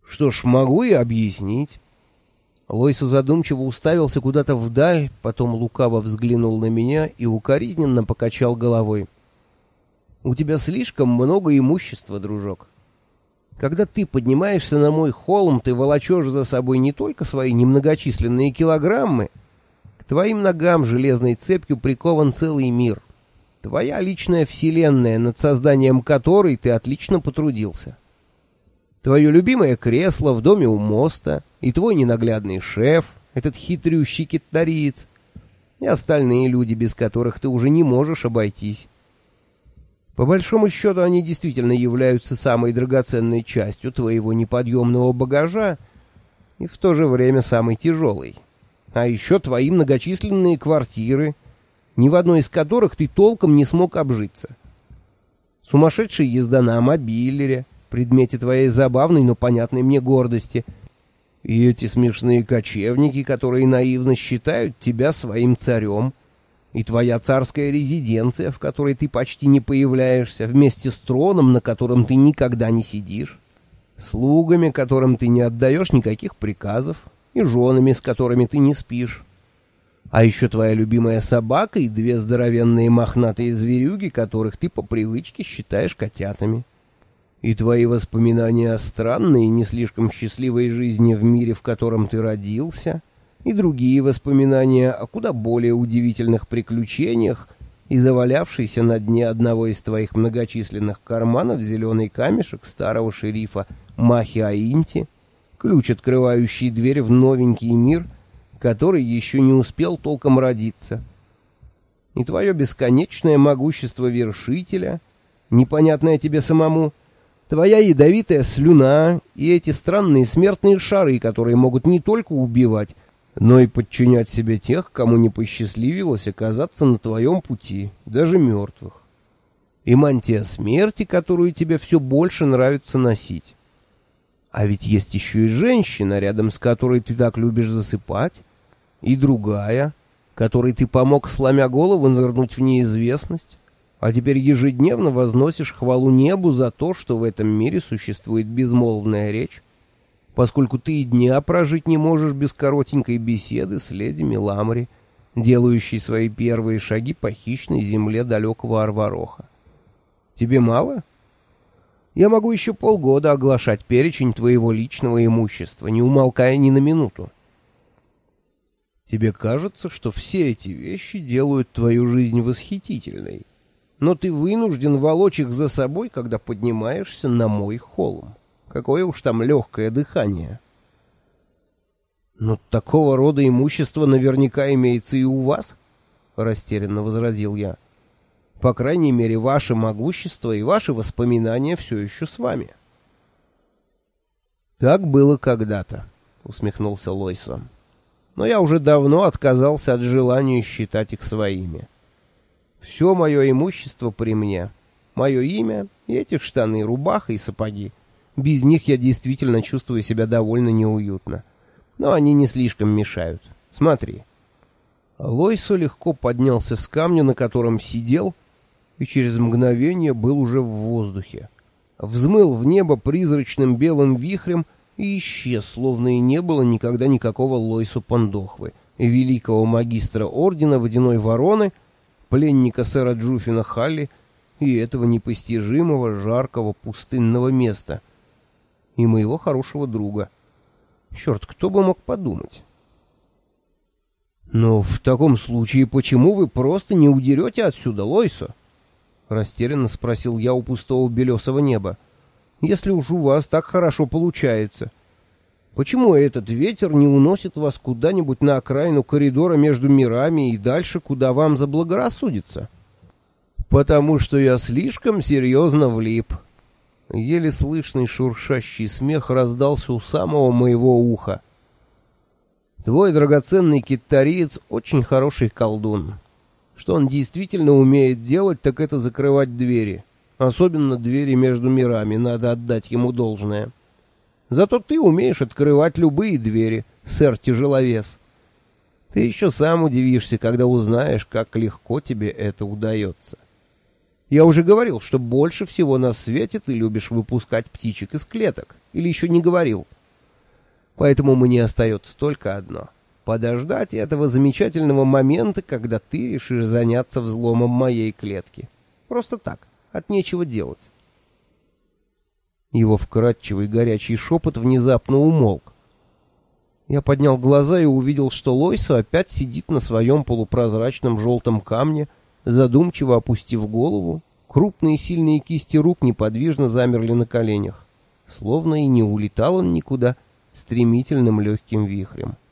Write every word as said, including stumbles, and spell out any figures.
Что ж, могу и объяснить. Лойсо задумчиво уставился куда-то вдаль, потом лукаво взглянул на меня и укоризненно покачал головой. У тебя слишком много имущества, дружок. Когда ты поднимаешься на мой холм, ты волочешь за собой не только свои немногочисленные килограммы. К твоим ногам железной цепью прикован целый мир. Твоя личная вселенная, над созданием которой ты отлично потрудился. Твое любимое кресло в доме у моста, и твой ненаглядный шеф, этот хитрющий китариец, и остальные люди, без которых ты уже не можешь обойтись. По большому счету, они действительно являются самой драгоценной частью твоего неподъемного багажа и в то же время самой тяжелой. А еще твои многочисленные квартиры, ни в одной из которых ты толком не смог обжиться. Сумасшедшая езда на мобилере, предмете твоей забавной, но понятной мне гордости, и эти смешные кочевники, которые наивно считают тебя своим царем, и твоя царская резиденция, в которой ты почти не появляешься, вместе с троном, на котором ты никогда не сидишь, слугами, которым ты не отдаешь никаких приказов, и женами, с которыми ты не спишь. А еще твоя любимая собака и две здоровенные мохнатые зверюги, которых ты по привычке считаешь котятами. И твои воспоминания о странной и не слишком счастливой жизни в мире, в котором ты родился, и другие воспоминания о куда более удивительных приключениях и завалявшийся на дне одного из твоих многочисленных карманов зеленый камешек старого шерифа Махи-Аинти, ключ, открывающий дверь в новенький мир, который еще не успел толком родиться. И твое бесконечное могущество вершителя, непонятное тебе самому, твоя ядовитая слюна и эти странные смертные шары, которые могут не только убивать, но и подчинять себе тех, кому не посчастливилось оказаться на твоем пути, даже мертвых. И мантия смерти, которую тебе все больше нравится носить. А ведь есть еще и женщина, рядом с которой ты так любишь засыпать, и другая, которой ты помог, сломя голову, нырнуть в неизвестность, а теперь ежедневно возносишь хвалу небу за то, что в этом мире существует безмолвная речь, поскольку ты и дня прожить не можешь без коротенькой беседы с леди Меламри, делающей свои первые шаги по хищной земле далекого Арвароха. Тебе мало? Я могу еще полгода оглашать перечень твоего личного имущества, не умолкая ни на минуту. Тебе кажется, что все эти вещи делают твою жизнь восхитительной, но ты вынужден волочь их за собой, когда поднимаешься на мой холм. Какое уж там легкое дыхание. Но такого рода имущество наверняка имеется и у вас, — растерянно возразил я. По крайней мере, ваше могущество и ваши воспоминания все еще с вами. Так было когда-то, — усмехнулся Лойсо. Но я уже давно отказался от желания считать их своими. Все мое имущество при мне, мое имя и эти штаны, рубаха и сапоги. Без них я действительно чувствую себя довольно неуютно. Но они не слишком мешают. Смотри. Лойсо легко поднялся с камня, на котором сидел, и через мгновение был уже в воздухе. Взмыл в небо призрачным белым вихрем и исчез, словно и не было никогда никакого Лойсо Пандохвы, великого магистра ордена Водяной Вороны, пленника сэра Джуфина Халли и этого непостижимого, жаркого, пустынного места, и моего хорошего друга. Черт, кто бы мог подумать? «Но в таком случае почему вы просто не удерете отсюда, Лойсо?» — растерянно спросил я у пустого белесого неба. «Если уж у вас так хорошо получается, почему этот ветер не уносит вас куда-нибудь на окраину коридора между мирами и дальше, куда вам заблагорассудится?» «Потому что я слишком серьезно влип». Еле слышный шуршащий смех раздался у самого моего уха. «Твой драгоценный китариец очень хороший колдун. Что он действительно умеет делать, так это закрывать двери. Особенно двери между мирами, надо отдать ему должное. Зато ты умеешь открывать любые двери, сэр Тяжеловес. Ты еще сам удивишься, когда узнаешь, как легко тебе это удается. Я уже говорил, что больше всего на свете ты любишь выпускать птичек из клеток. Или еще не говорил?» Поэтому мне остается только одно — подождать этого замечательного момента, когда ты решишь заняться взломом моей клетки. Просто так, от нечего делать. Его вкрадчивый горячий шепот внезапно умолк. Я поднял глаза и увидел, что Лойса опять сидит на своем полупрозрачном желтом камне, задумчиво опустив голову. Крупные сильные кисти рук неподвижно замерли на коленях. Словно и не улетал он никуда стремительным легким вихрем.